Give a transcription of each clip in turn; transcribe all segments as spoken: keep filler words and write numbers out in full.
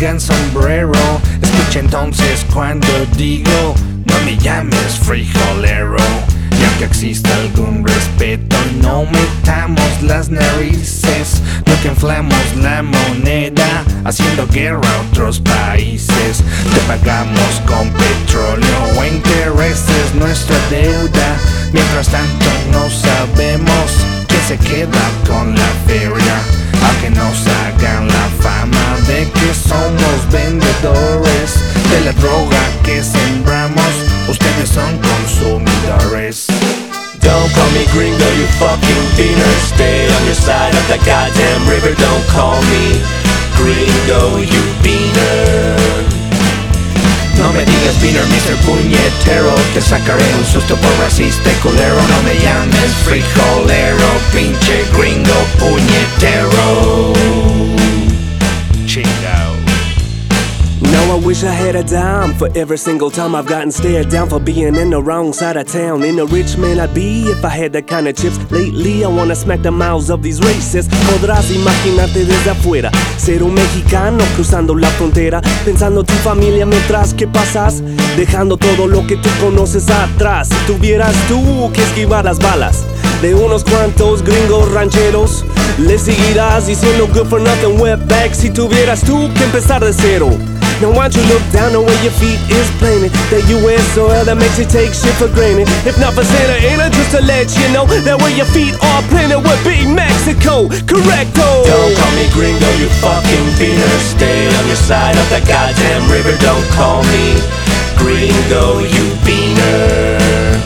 pongan sombrero. Escucha entonces cuando digo: no me llames frijolero. Y aunque exista algún respeto, no metamos las narices. No que inflamos la moneda haciendo guerra a otros países. Te pagamos con petróleo o intereses nuestra deuda. Mientras tanto no sabemos quién se queda con la feria. Aunque nos hagan la fama de que somos vendedores de la droga que sembramos, ustedes son consumidores. Don't call me gringo, you fucking beaner. Stay on your side of the goddamn river. Don't call me gringo, you beaner. No me digas beaner, mister Puñetero. Te sacaré un susto por racista y culero. No me llames frijolero, pinche gringo puñetero. Chingao. Now I wish I had a dime for every single time I've gotten stared down for being in the wrong side of town. In a rich man I'd be if I had that kind of chips. Lately I wanna smack the mouths of these racists. Podrás imaginarte desde afuera ser un mexicano cruzando la frontera, pensando tu familia mientras que pasas, dejando todo lo que tú conoces atrás. Si tuvieras tú que esquivar las balas de unos cuantos gringos rancheros, le seguirás diciendo good for nothing wetback. Si tuvieras tú que empezar de cero, now why don't you look down the way your feet is planted? That U S soil that makes you take shit for granted. If not for Santa Ana, just to let you know that where your feet are planted would be Mexico, correcto. Don't call me gringo, you fucking beaner. Stay on your side of the goddamn river. Don't call me gringo, you beaner.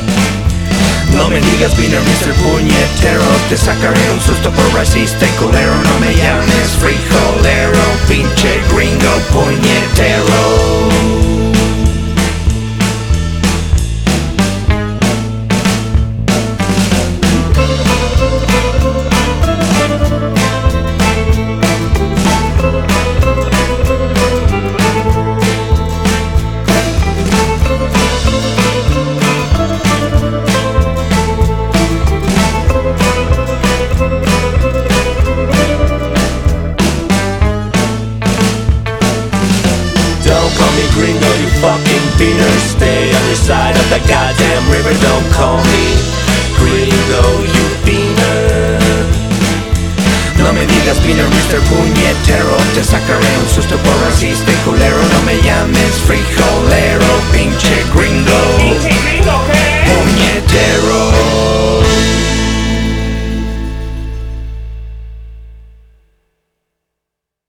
No me digas beaner, mister Puñetero. Te sacaré un susto por racista y culero. No me llames frijolero, pinche gringo puñetero. Gringo, you fucking beaner. Stay on your side of the goddamn river. Don't call me gringo, you beaner. No me digas beaner, mister Puñetero. Te sacaré un susto por racista y culero. No me llames frijolero, pinche gringo.